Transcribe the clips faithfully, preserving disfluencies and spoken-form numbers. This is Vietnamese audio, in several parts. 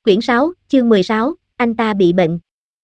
Quyển sáu, chương mười sáu, anh ta bị bệnh.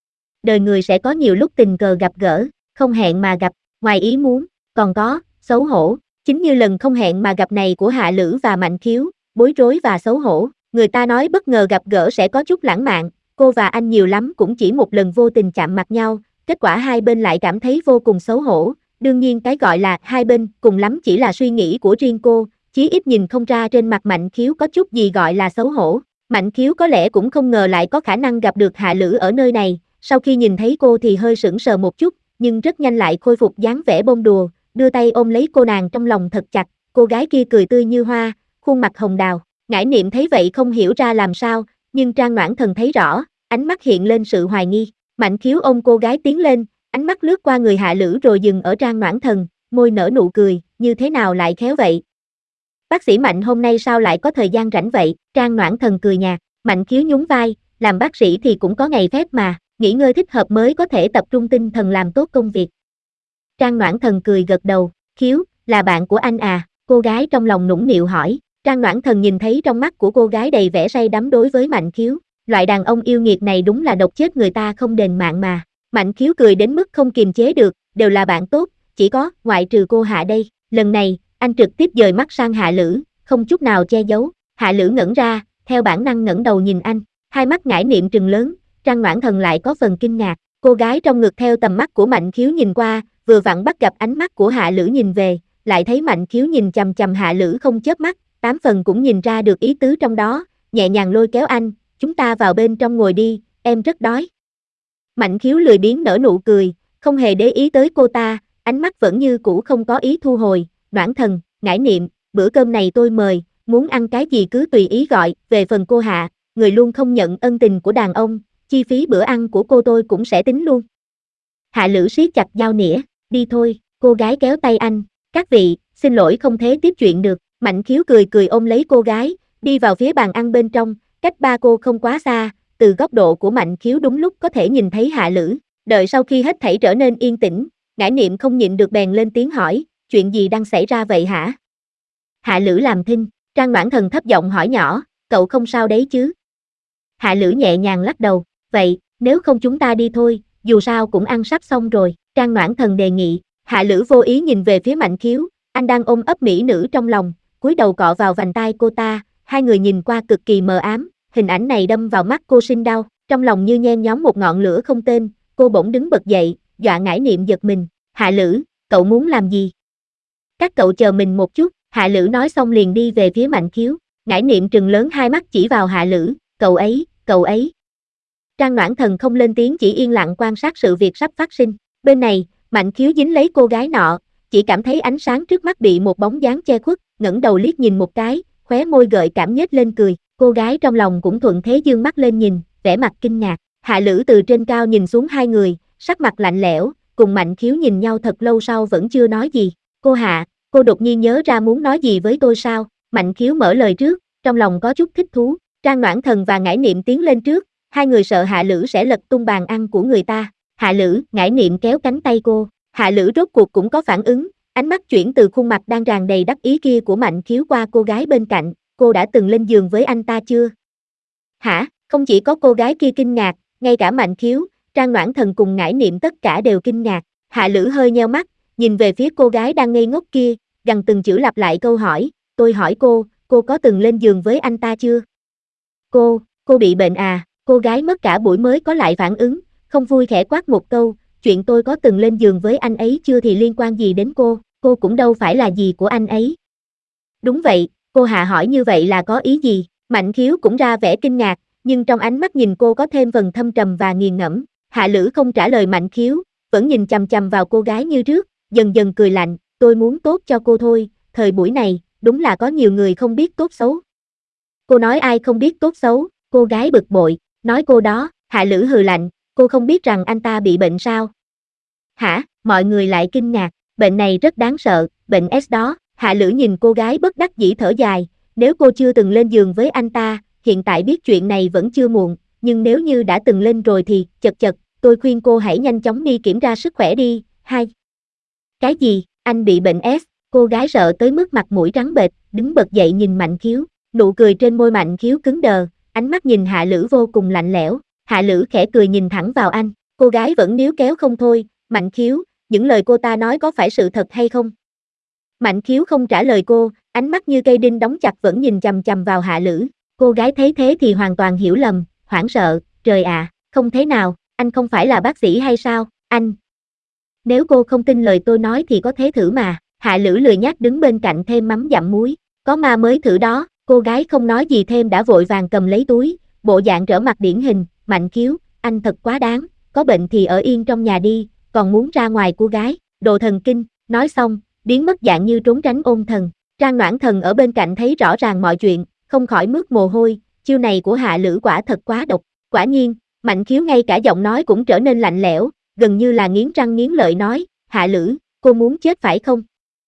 Đời người sẽ có nhiều lúc tình cờ gặp gỡ, không hẹn mà gặp, ngoài ý muốn, còn có, xấu hổ. Chính như lần không hẹn mà gặp này của Hạ Lữ và Mạnh Khiếu, bối rối và xấu hổ. Người ta nói bất ngờ gặp gỡ sẽ có chút lãng mạn, cô và anh nhiều lắm cũng chỉ một lần vô tình chạm mặt nhau, kết quả hai bên lại cảm thấy vô cùng xấu hổ. Đương nhiên cái gọi là hai bên cùng lắm chỉ là suy nghĩ của riêng cô, chí ít nhìn không ra trên mặt Mạnh Khiếu có chút gì gọi là xấu hổ. Mạnh Khiếu có lẽ cũng không ngờ lại có khả năng gặp được Hạ Lữ ở nơi này, sau khi nhìn thấy cô thì hơi sững sờ một chút, nhưng rất nhanh lại khôi phục dáng vẻ bông đùa, đưa tay ôm lấy cô nàng trong lòng thật chặt, cô gái kia cười tươi như hoa, khuôn mặt hồng đào. Ngải Niệm thấy vậy không hiểu ra làm sao, nhưng Trang Noãn Thần thấy rõ, ánh mắt hiện lên sự hoài nghi. Mạnh Khiếu ôm cô gái tiến lên, ánh mắt lướt qua người Hạ Lữ rồi dừng ở Trang Noãn Thần, môi nở nụ cười, như thế nào lại khéo vậy? Bác sĩ Mạnh hôm nay sao lại có thời gian rảnh vậy? Trang Noãn Thần cười nhạt. Mạnh Khiếu nhún vai, làm bác sĩ thì cũng có ngày phép mà, nghỉ ngơi thích hợp mới có thể tập trung tinh thần làm tốt công việc. Trang Noãn Thần cười gật đầu, Khiếu, là bạn của anh à? Cô gái trong lòng nũng nịu hỏi. Trang Noãn Thần nhìn thấy trong mắt của cô gái đầy vẻ say đắm đối với Mạnh Khiếu, loại đàn ông yêu nghiệt này đúng là độc chết người ta không đền mạng mà. Mạnh Khiếu cười đến mức không kiềm chế được, đều là bạn tốt, chỉ có, ngoại trừ cô Hạ đây. Lần này, anh trực tiếp dời mắt sang Hạ Lữ, không chút nào che giấu. Hạ Lữ ngẩn ra, theo bản năng ngẩng đầu nhìn anh, hai mắt Ngải Niệm trừng lớn, Trang Noãn Thần lại có phần kinh ngạc. Cô gái trong ngực theo tầm mắt của Mạnh Khiếu nhìn qua, vừa vặn bắt gặp ánh mắt của Hạ Lữ nhìn về, lại thấy Mạnh Khiếu nhìn chằm chằm Hạ Lữ không chớp mắt, tám phần cũng nhìn ra được ý tứ trong đó, nhẹ nhàng lôi kéo anh, chúng ta vào bên trong ngồi đi, em rất đói. Mạnh Khiếu lười biếng nở nụ cười, không hề để ý tới cô ta, ánh mắt vẫn như cũ không có ý thu hồi. Noãn Thần, Ngải Niệm, bữa cơm này tôi mời, muốn ăn cái gì cứ tùy ý gọi, về phần cô Hạ, người luôn không nhận ân tình của đàn ông, chi phí bữa ăn của cô tôi cũng sẽ tính luôn. Hạ Lữ siết chặt dao nĩa, đi thôi, cô gái kéo tay anh, các vị, xin lỗi không thể tiếp chuyện được. Mạnh Khiếu cười cười ôm lấy cô gái, đi vào phía bàn ăn bên trong, cách ba cô không quá xa, từ góc độ của Mạnh Khiếu đúng lúc có thể nhìn thấy Hạ Lữ. Đợi sau khi hết thảy trở nên yên tĩnh, Ngải Niệm không nhịn được bèn lên tiếng hỏi, chuyện gì đang xảy ra vậy hả? Hạ Lữ làm thinh, Trang Noãn Thần thấp giọng hỏi nhỏ, cậu không sao đấy chứ? Hạ Lữ nhẹ nhàng lắc đầu, vậy, nếu không chúng ta đi thôi, dù sao cũng ăn sắp xong rồi. Trang Noãn Thần đề nghị. Hạ Lữ vô ý nhìn về phía Mạnh Khiếu, anh đang ôm ấp mỹ nữ trong lòng, cúi đầu cọ vào vành tai cô ta, hai người nhìn qua cực kỳ mờ ám, hình ảnh này đâm vào mắt cô sinh đau, trong lòng như nhen nhóm một ngọn lửa không tên, cô bỗng đứng bật dậy, dọa Ngải Niệm giật mình. Hạ Lữ, cậu muốn làm gì? Các cậu chờ mình một chút. Hạ Lữ nói xong liền đi về phía Mạnh Khiếu. Ngải Niệm trừng lớn hai mắt chỉ vào Hạ Lữ, cậu ấy, cậu ấy. Trang Noãn Thần không lên tiếng, chỉ yên lặng quan sát sự việc sắp phát sinh. Bên này, Mạnh Khiếu dính lấy cô gái nọ, chỉ cảm thấy ánh sáng trước mắt bị một bóng dáng che khuất, ngẩng đầu liếc nhìn một cái, khóe môi gợi cảm nhếch lên cười. Cô gái trong lòng cũng thuận thế dương mắt lên nhìn, vẻ mặt kinh ngạc. Hạ Lữ từ trên cao nhìn xuống hai người, sắc mặt lạnh lẽo, cùng Mạnh Khiếu nhìn nhau thật lâu sau vẫn chưa nói gì. Cô Hạ, cô đột nhiên nhớ ra muốn nói gì với tôi sao? Mạnh Khiếu mở lời trước, trong lòng có chút thích thú. Trang Noãn Thần và Ngải Niệm tiến lên trước, hai người sợ Hạ Lữ sẽ lật tung bàn ăn của người ta. Hạ Lữ, Ngải Niệm kéo cánh tay cô. Hạ Lữ rốt cuộc cũng có phản ứng, ánh mắt chuyển từ khuôn mặt đang tràn đầy đắc ý kia của Mạnh Khiếu qua cô gái bên cạnh. Cô đã từng lên giường với anh ta chưa? Hả? Không chỉ có cô gái kia kinh ngạc, ngay cả Mạnh Khiếu, Trang Noãn Thần cùng Ngải Niệm tất cả đều kinh ngạc. Hạ Lữ hơi nheo mắt, nhìn về phía cô gái đang ngây ngốc kia, gằn từng chữ lặp lại câu hỏi, tôi hỏi cô, cô có từng lên giường với anh ta chưa? Cô, cô bị bệnh à? Cô gái mất cả buổi mới có lại phản ứng, không vui khẽ quát một câu, chuyện tôi có từng lên giường với anh ấy chưa thì liên quan gì đến cô, cô cũng đâu phải là gì của anh ấy. Đúng vậy, cô Hạ hỏi như vậy là có ý gì? Mạnh Khiếu cũng ra vẻ kinh ngạc, nhưng trong ánh mắt nhìn cô có thêm phần thâm trầm và nghiền ngẫm. Hạ Lữ không trả lời Mạnh Khiếu, vẫn nhìn chằm chằm vào cô gái như trước, dần dần cười lạnh, tôi muốn tốt cho cô thôi, thời buổi này, đúng là có nhiều người không biết tốt xấu. Cô nói ai không biết tốt xấu? Cô gái bực bội, nói cô đó. Hạ Lữ hừ lạnh, cô không biết rằng anh ta bị bệnh sao? Hả? Mọi người lại kinh ngạc, bệnh này rất đáng sợ, bệnh S đó. Hạ Lữ nhìn cô gái bất đắc dĩ thở dài, nếu cô chưa từng lên giường với anh ta, hiện tại biết chuyện này vẫn chưa muộn, nhưng nếu như đã từng lên rồi thì, chật chật, tôi khuyên cô hãy nhanh chóng đi kiểm tra sức khỏe đi. Hai. Cái gì? Anh bị bệnh S? Cô gái sợ tới mức mặt mũi trắng bệch, đứng bật dậy nhìn Mạnh Khiếu, nụ cười trên môi Mạnh Khiếu cứng đờ, ánh mắt nhìn Hạ Lữ vô cùng lạnh lẽo. Hạ Lữ khẽ cười nhìn thẳng vào anh, cô gái vẫn níu kéo không thôi. Mạnh Khiếu, những lời cô ta nói có phải sự thật hay không? Mạnh Khiếu không trả lời cô, ánh mắt như cây đinh đóng chặt vẫn nhìn chằm chằm vào Hạ Lữ. Cô gái thấy thế thì hoàn toàn hiểu lầm, hoảng sợ, trời ạ, không thế nào, anh không phải là bác sĩ hay sao, anh. Nếu cô không tin lời tôi nói thì có thế thử mà. Hạ Lữ lười nhác đứng bên cạnh thêm mắm dặm muối, có ma mới thử đó. Cô gái không nói gì thêm đã vội vàng cầm lấy túi, bộ dạng trở mặt điển hình. Mạnh Khiếu, anh thật quá đáng, có bệnh thì ở yên trong nhà đi, còn muốn ra ngoài. Cô gái, đồ thần kinh, nói xong, biến mất dạng như trốn tránh ôn thần. Trang Noãn Thần ở bên cạnh thấy rõ ràng mọi chuyện, không khỏi mướt mồ hôi, chiêu này của Hạ Lữ quả thật quá độc. Quả nhiên, Mạnh Khiếu ngay cả giọng nói cũng trở nên lạnh lẽo, gần như là nghiến răng nghiến lợi nói, Hạ Lữ, cô muốn chết phải không?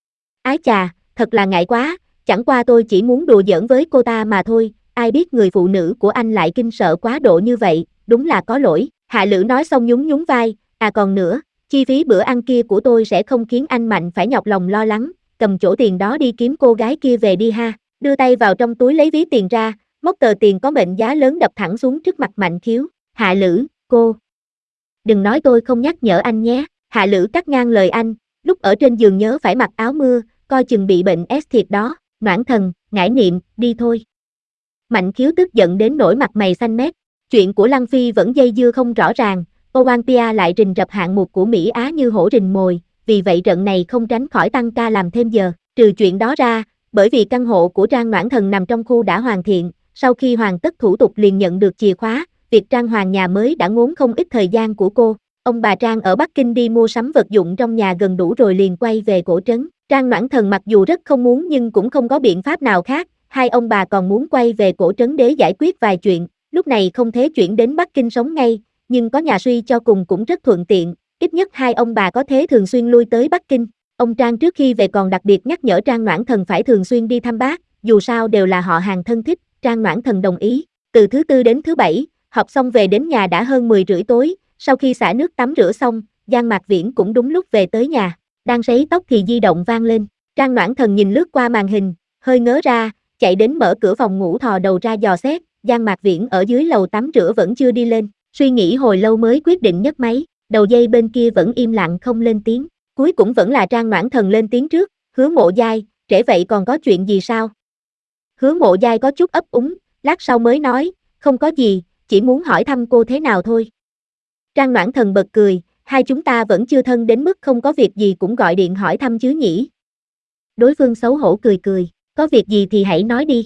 Ái chà, thật là ngại quá, chẳng qua tôi chỉ muốn đùa giỡn với cô ta mà thôi, ai biết người phụ nữ của anh lại kinh sợ quá độ như vậy, đúng là có lỗi. Hạ Lữ nói xong nhún nhún vai, à còn nữa, chi phí bữa ăn kia của tôi sẽ không khiến anh Mạnh phải nhọc lòng lo lắng, cầm chỗ tiền đó đi kiếm cô gái kia về đi ha. Đưa tay vào trong túi lấy ví tiền ra, móc tờ tiền có mệnh giá lớn đập thẳng xuống trước mặt Mạnh Khiếu. Hạ Lữ, cô. Đừng nói tôi không nhắc nhở anh nhé. Hạ Lữ cắt ngang lời anh, lúc ở trên giường nhớ phải mặc áo mưa, coi chừng bị bệnh ét thiệt đó. Noãn Thần, ngải niệm, đi thôi. Mạnh Khiếu tức giận đến nỗi mặt mày xanh mét. Chuyện của Lăng Phi vẫn dây dưa không rõ ràng, Olympia lại rình rập hạng mục của Mỹ Á như hổ rình mồi, vì vậy trận này không tránh khỏi tăng ca làm thêm giờ. Trừ chuyện đó ra, bởi vì căn hộ của Trang Noãn Thần nằm trong khu đã hoàn thiện, sau khi hoàn tất thủ tục liền nhận được chìa khóa, việc trang hoàng nhà mới đã ngốn không ít thời gian của cô. Ông bà Trang ở Bắc Kinh đi mua sắm vật dụng trong nhà gần đủ rồi liền quay về cổ trấn. Trang Noãn Thần mặc dù rất không muốn nhưng cũng không có biện pháp nào khác, hai ông bà còn muốn quay về cổ trấn để giải quyết vài chuyện, lúc này không thể chuyển đến Bắc Kinh sống ngay, nhưng có nhà suy cho cùng cũng rất thuận tiện, ít nhất hai ông bà có thể thường xuyên lui tới Bắc Kinh. Ông Trang trước khi về còn đặc biệt nhắc nhở Trang Noãn Thần phải thường xuyên đi thăm bác, dù sao đều là họ hàng thân thích. Trang Noãn Thần đồng ý. Từ thứ tư đến thứ bảy, học xong về đến nhà đã hơn mười rưỡi tối, sau khi xả nước tắm rửa xong, Giang Mạc Viễn cũng đúng lúc về tới nhà, đang sấy tóc thì di động vang lên. Trang Noãn Thần nhìn lướt qua màn hình, hơi ngớ ra, chạy đến mở cửa phòng ngủ thò đầu ra dò xét, Giang Mạc Viễn ở dưới lầu tắm rửa vẫn chưa đi lên, suy nghĩ hồi lâu mới quyết định nhấc máy, đầu dây bên kia vẫn im lặng không lên tiếng, cuối cùng vẫn là Trang Noãn Thần lên tiếng trước, Hứa Mộ Giai, trễ vậy còn có chuyện gì sao? Hứa Mộ Giai có chút ấp úng, lát sau mới nói, không có gì, chỉ muốn hỏi thăm cô thế nào thôi. Trang Noãn Thần bật cười, hai chúng ta vẫn chưa thân đến mức không có việc gì cũng gọi điện hỏi thăm chứ nhỉ? Đối phương xấu hổ cười cười, có việc gì thì hãy nói đi.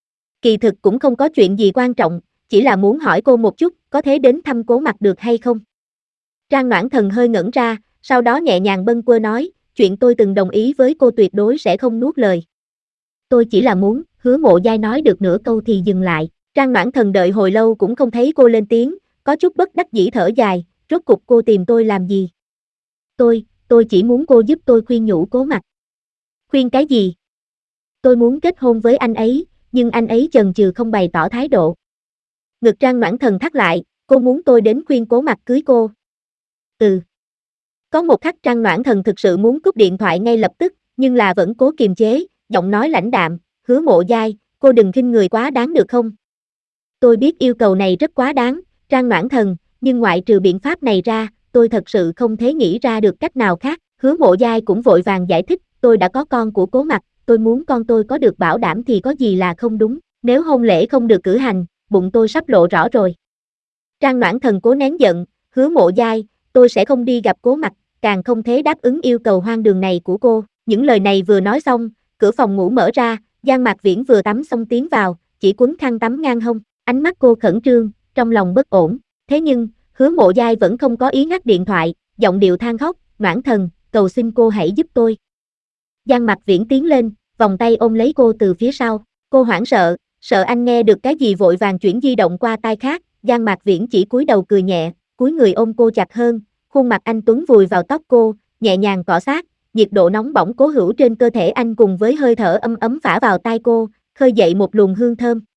Kỳ thực cũng không có chuyện gì quan trọng, chỉ là muốn hỏi cô một chút, có thể đến thăm Cố Mặc được hay không? Trang Noãn Thần hơi ngẩn ra, sau đó nhẹ nhàng bâng quơ nói, chuyện tôi từng đồng ý với cô tuyệt đối sẽ không nuốt lời. Tôi chỉ là muốn, Hứa Mộ Giai nói được nửa câu thì dừng lại, Trang Noãn Thần đợi hồi lâu cũng không thấy cô lên tiếng, có chút bất đắc dĩ thở dài, rốt cục cô tìm tôi làm gì? Tôi, tôi chỉ muốn cô giúp tôi khuyên nhủ Cố Mặc. Khuyên cái gì? Tôi muốn kết hôn với anh ấy, nhưng anh ấy chần chừ không bày tỏ thái độ. Ngực Trang Noãn Thần thắt lại, cô muốn tôi đến khuyên Cố Mặc cưới cô. Ừ. Có một khắc Trang Noãn Thần thực sự muốn cúp điện thoại ngay lập tức, nhưng là vẫn cố kiềm chế, giọng nói lãnh đạm, Hứa Mộ Giai, cô đừng khinh người quá đáng được không? Tôi biết yêu cầu này rất quá đáng, Trang Noãn Thần, nhưng ngoại trừ biện pháp này ra, tôi thật sự không thể nghĩ ra được cách nào khác. Hứa Mộ Giai cũng vội vàng giải thích, tôi đã có con của Cố Mặc, tôi muốn con tôi có được bảo đảm thì có gì là không đúng, nếu hôn lễ không được cử hành, bụng tôi sắp lộ rõ rồi. Trang Noãn Thần cố nén giận, Hứa Mộ Giai, tôi sẽ không đi gặp Cố Mặc, càng không thể đáp ứng yêu cầu hoang đường này của cô. Những lời này vừa nói xong, cửa phòng ngủ mở ra, Giang Mạc Viễn vừa tắm xong tiến vào, chỉ quấn khăn tắm ngang hông, ánh mắt cô khẩn trương, trong lòng bất ổn. Thế nhưng, Hứa Mộ Giai vẫn không có ý ngắt điện thoại, giọng điệu than khóc, Noãn Thần, cầu xin cô hãy giúp tôi. Giang Mạc Viễn tiến lên, vòng tay ôm lấy cô từ phía sau, cô hoảng sợ, sợ anh nghe được cái gì vội vàng chuyển di động qua tai khác, Giang Mạc Viễn chỉ cúi đầu cười nhẹ, cúi người ôm cô chặt hơn, khuôn mặt anh tuấn vùi vào tóc cô, nhẹ nhàng cọ sát, nhiệt độ nóng bỏng cố hữu trên cơ thể anh cùng với hơi thở ấm ấm phả vào tai cô, khơi dậy một luồng hương thơm.